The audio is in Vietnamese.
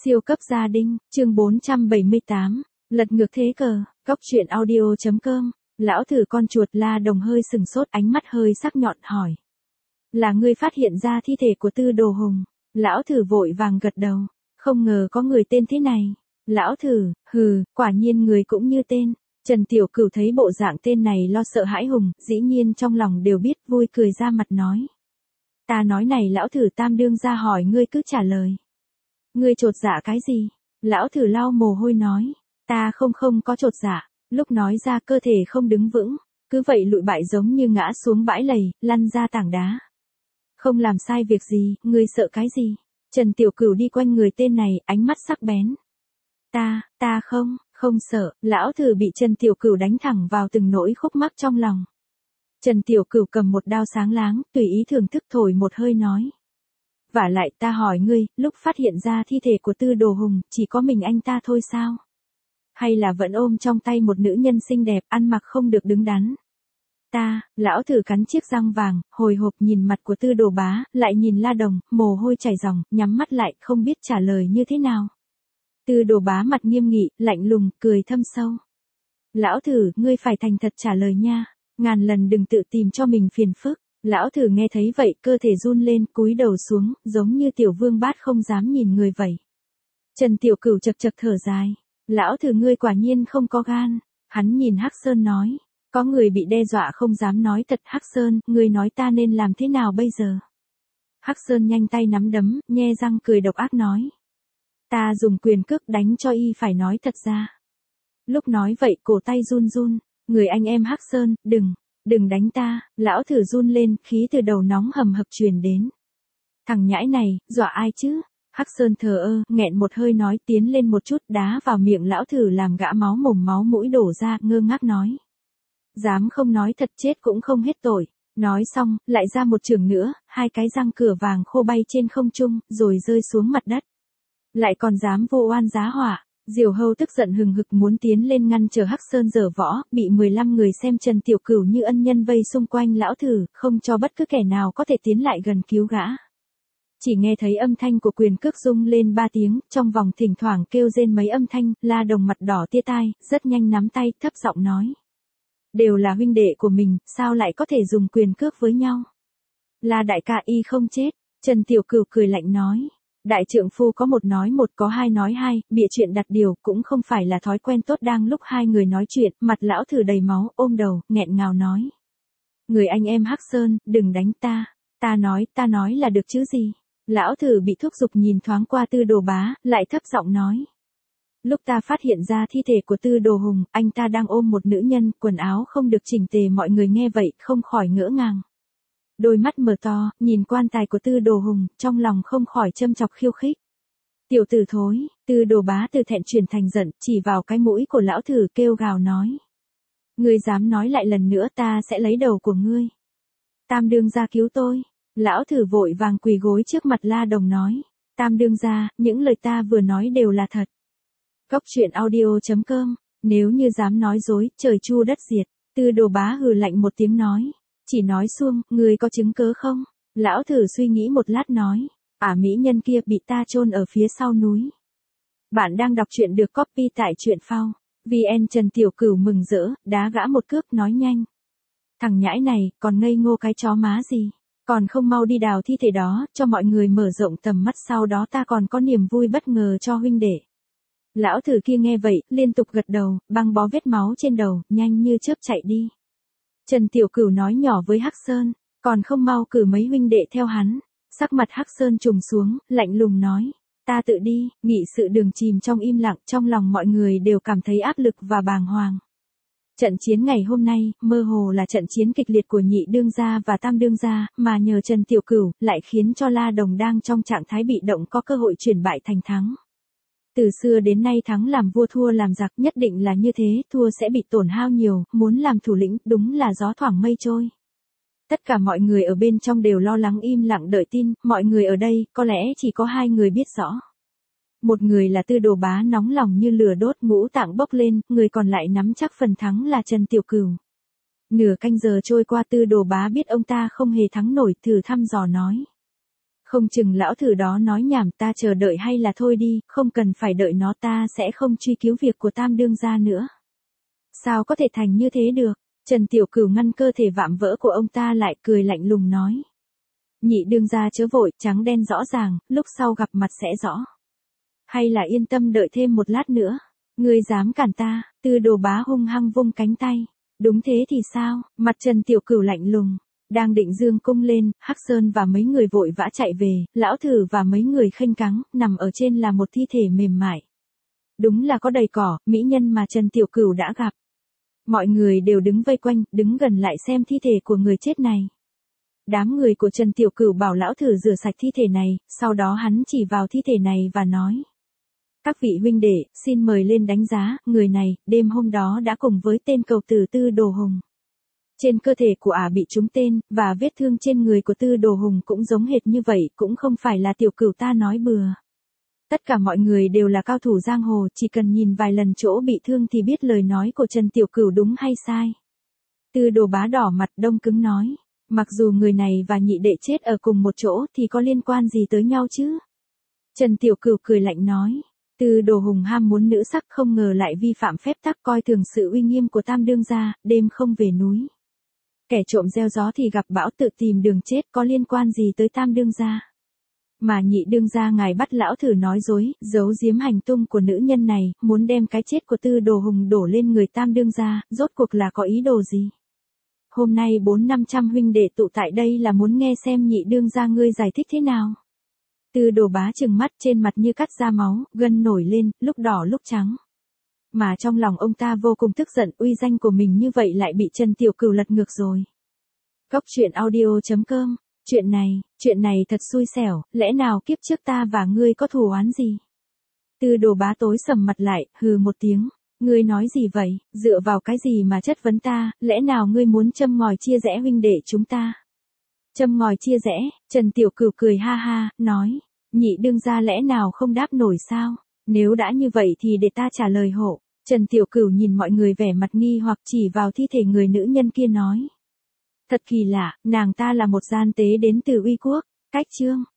Siêu cấp gia đình, chương 478, lật ngược thế cờ, góc truyện audio.com, lão thử con chuột La Đồng hơi sừng sốt, ánh mắt hơi sắc nhọn hỏi. Là ngươi phát hiện ra thi thể của Tư Đồ Hùng? Lão thử vội vàng gật đầu, không ngờ có người tên thế này. Lão thử, quả nhiên người cũng như tên. Trần Tiểu Cửu thấy bộ dạng tên này lo sợ hãi hùng, dĩ nhiên trong lòng đều biết, vui cười ra mặt nói. Ta nói này lão thử, tam đương ra hỏi ngươi cứ trả lời. Ngươi chột dạ cái gì? Lão thử lau mồ hôi nói. Ta không có chột dạ. Lúc nói ra cơ thể không đứng vững, cứ vậy lụi bại giống như ngã xuống bãi lầy, lăn ra tảng đá. Không làm sai việc gì, ngươi sợ cái gì? Trần Tiểu Cửu đi quanh người tên này, ánh mắt sắc bén. Ta không sợ. Lão thử bị Trần Tiểu Cửu đánh thẳng vào từng nỗi khúc mắc trong lòng. Trần Tiểu Cửu cầm một đao sáng láng, tùy ý thưởng thức thổi một hơi nói. Vả lại ta hỏi ngươi, lúc phát hiện ra thi thể của Tư Đồ Hùng, chỉ có mình anh ta thôi sao? Hay là vẫn ôm trong tay một nữ nhân xinh đẹp, ăn mặc không được đứng đắn? Lão thử cắn chiếc răng vàng, hồi hộp nhìn mặt của Tư Đồ Bá, lại nhìn La Đồng, mồ hôi chảy ròng, nhắm mắt lại, không biết trả lời như thế nào. Tư Đồ Bá mặt nghiêm nghị, lạnh lùng, cười thâm sâu. Lão thử, ngươi phải thành thật trả lời nha, ngàn lần đừng tự tìm cho mình phiền phức. Lão thử nghe thấy vậy, cơ thể run lên, cúi đầu xuống, giống như tiểu vương bát không dám nhìn người vậy. Trần Tiểu Cửu chật chật thở dài. Lão thử, ngươi quả nhiên không có gan. Hắn nhìn Hắc Sơn nói. Có người bị đe dọa không dám nói thật. Hắc Sơn, ngươi nói ta nên làm thế nào bây giờ? Hắc Sơn nhanh tay nắm đấm, nhe răng cười độc ác nói. Ta dùng quyền cước đánh cho y phải nói thật ra. Lúc nói vậy cổ tay run run. Người anh em Hắc Sơn, đừng đánh ta. Lão thử run lên, khí từ đầu nóng hầm hập truyền đến. Thằng nhãi này, dọa ai chứ? Hắc Sơn thờ ơ, nghẹn một hơi nói, tiến lên một chút đá vào miệng lão thử làm gã máu mồm máu mũi đổ ra, ngơ ngác nói. Dám không nói thật, chết cũng không hết tội. Nói xong, lại ra một chưởng nữa, hai cái răng cửa vàng khô bay trên không trung, rồi rơi xuống mặt đất. Lại còn dám vô oan giá họa. Diều Hâu tức giận hừng hực muốn tiến lên ngăn chờ Hắc Sơn giở võ, bị 15 người xem Trần Tiểu Cửu như ân nhân vây xung quanh lão thử, không cho bất cứ kẻ nào có thể tiến lại gần cứu gã. Chỉ nghe thấy âm thanh của quyền cước rung lên 3 tiếng, trong vòng thỉnh thoảng kêu rên mấy âm thanh, La Đồng mặt đỏ tia tai, rất nhanh nắm tay, thấp giọng nói. Đều là huynh đệ của mình, sao lại có thể dùng quyền cước với nhau? La đại ca y không chết. Trần Tiểu Cửu cười lạnh nói. Đại trượng phu có một nói một, có hai nói hai, bịa chuyện đặt điều cũng không phải là thói quen tốt. Đang lúc hai người nói chuyện, mặt lão thử đầy máu, ôm đầu, nghẹn ngào nói. Người anh em Hắc Sơn, đừng đánh ta. Ta nói là được chứ gì. Lão thử bị thúc giục nhìn thoáng qua Tư Đồ Bá, lại thấp giọng nói. Lúc ta phát hiện ra thi thể của Tư Đồ Hùng, anh ta đang ôm một nữ nhân, quần áo không được chỉnh tề. Mọi người nghe vậy, không khỏi ngỡ ngàng. Đôi mắt mở to, nhìn quan tài của Tư Đồ Hùng, trong lòng không khỏi châm chọc khiêu khích. Tiểu tử thối. Tư Đồ Bá từ thẹn chuyển thành giận, chỉ vào cái mũi của lão thử kêu gào nói. Ngươi dám nói lại lần nữa, ta sẽ lấy đầu của ngươi. Tam đương gia cứu tôi. Lão thử vội vàng quỳ gối trước mặt La Đồng nói. Tam đương gia, những lời ta vừa nói đều là thật. Góc truyện audio.com, nếu như dám nói dối, trời chu đất diệt. Tư Đồ Bá hừ lạnh một tiếng nói. Chỉ nói suông, ngươi có chứng cớ không? Lão thử suy nghĩ một lát nói. Mỹ nhân kia bị ta chôn ở phía sau núi. Bạn đang đọc truyện được copy tại truyện phao. VN. Trần Tiểu Cửu mừng rỡ, đá gã một cước nói nhanh. Thằng nhãi này, còn ngây ngô cái chó má gì? Còn không mau đi đào thi thể đó, cho mọi người mở rộng tầm mắt, sau đó ta còn có niềm vui bất ngờ cho huynh đệ. Lão thử kia nghe vậy, liên tục gật đầu, băng bó vết máu trên đầu, nhanh như chớp chạy đi. Trần Tiểu Cửu nói nhỏ với Hắc Sơn, còn không mau cử mấy huynh đệ theo hắn. Sắc mặt Hắc Sơn trùng xuống, lạnh lùng nói, ta tự đi. Nghị sự đường chìm trong im lặng, trong lòng mọi người đều cảm thấy áp lực và bàng hoàng. Trận chiến ngày hôm nay, mơ hồ là trận chiến kịch liệt của nhị đương gia và tam đương gia, mà nhờ Trần Tiểu Cửu, lại khiến cho La Đồng đang trong trạng thái bị động có cơ hội chuyển bại thành thắng. Từ xưa đến nay thắng làm vua thua làm giặc, nhất định là như thế, thua sẽ bị tổn hao nhiều, muốn làm thủ lĩnh, đúng là gió thoảng mây trôi. Tất cả mọi người ở bên trong đều lo lắng im lặng đợi tin, mọi người ở đây, có lẽ chỉ có hai người biết rõ. Một người là Tư Đồ Bá nóng lòng như lửa đốt, ngũ tạng bốc lên, người còn lại nắm chắc phần thắng là Trần Tiểu Cửu. Nửa canh giờ trôi qua, Tư Đồ Bá biết ông ta không hề thắng nổi, thử thăm dò nói. Không chừng lão thử đó nói nhảm, ta chờ đợi hay là thôi đi, không cần phải đợi nó, ta sẽ không truy cứu việc của Tam đương gia nữa. Sao có thể thành như thế được? Trần Tiểu Cửu ngăn cơ thể vạm vỡ của ông ta lại, cười lạnh lùng nói. Nhị đương gia chớ vội, trắng đen rõ ràng, lúc sau gặp mặt sẽ rõ. Hay là yên tâm đợi thêm một lát nữa. Ngươi dám cản ta? Tư Đồ Bá hung hăng vung cánh tay. Đúng thế thì sao? Mặt Trần Tiểu Cửu lạnh lùng. Đang định dương cung lên, Hắc Sơn và mấy người vội vã chạy về, lão thử và mấy người khênh cáng, nằm ở trên là một thi thể mềm mại. Đúng là có đầy cỏ, mỹ nhân mà Trần Tiểu Cửu đã gặp. Mọi người đều đứng vây quanh, đứng gần lại xem thi thể của người chết này. Đám người của Trần Tiểu Cửu bảo lão thử rửa sạch thi thể này, sau đó hắn chỉ vào thi thể này và nói. Các vị huynh đệ, xin mời lên đánh giá, người này, đêm hôm đó đã cùng với tên cầu tử Tư Đồ Hùng. Trên cơ thể của ả bị trúng tên, và vết thương trên người của Tư Đồ Hùng cũng giống hệt như vậy, cũng không phải là Tiểu Cửu ta nói bừa. Tất cả mọi người đều là cao thủ giang hồ, chỉ cần nhìn vài lần chỗ bị thương thì biết lời nói của Trần Tiểu Cửu đúng hay sai. Tư Đồ Bá đỏ mặt đông cứng nói, mặc dù người này và nhị đệ chết ở cùng một chỗ thì có liên quan gì tới nhau chứ? Trần Tiểu Cửu cười lạnh nói, Tư Đồ Hùng ham muốn nữ sắc không ngờ lại vi phạm phép tắc, coi thường sự uy nghiêm của Tam đương gia, đêm không về núi. Kẻ trộm gieo gió thì gặp bão, tự tìm đường chết, có liên quan gì tới Tam đương gia? Mà nhị đương gia ngài bắt lão thử nói dối, giấu giếm hành tung của nữ nhân này, muốn đem cái chết của Tư Đồ Hùng đổ lên người Tam đương gia, rốt cuộc là có ý đồ gì? Hôm nay 400-500 huynh đệ tụ tại đây là muốn nghe xem nhị đương gia ngươi giải thích thế nào. Tư Đồ Bá trừng mắt, trên mặt như cắt ra máu, gân nổi lên, lúc đỏ lúc trắng. Mà trong lòng ông ta vô cùng tức giận, uy danh của mình như vậy lại bị Trần Tiểu Cửu lật ngược rồi. Cốc truyện audio.com. Chuyện này thật xui xẻo, lẽ nào kiếp trước ta và ngươi có thù oán gì? Tư Đồ Bá tối sầm mặt lại, hừ một tiếng. Ngươi nói gì vậy, dựa vào cái gì mà chất vấn ta, lẽ nào ngươi muốn châm ngòi chia rẽ huynh đệ chúng ta? Châm ngòi chia rẽ, Trần Tiểu Cửu cười ha ha, nói, nhị đương gia lẽ nào không đáp nổi sao? Nếu đã như vậy thì để ta trả lời hộ. Trần Tiểu Cửu nhìn mọi người vẻ mặt nghi hoặc chỉ vào thi thể người nữ nhân kia nói. Thật kỳ lạ, nàng ta là một gian tế đến từ Uy Quốc. Cách chương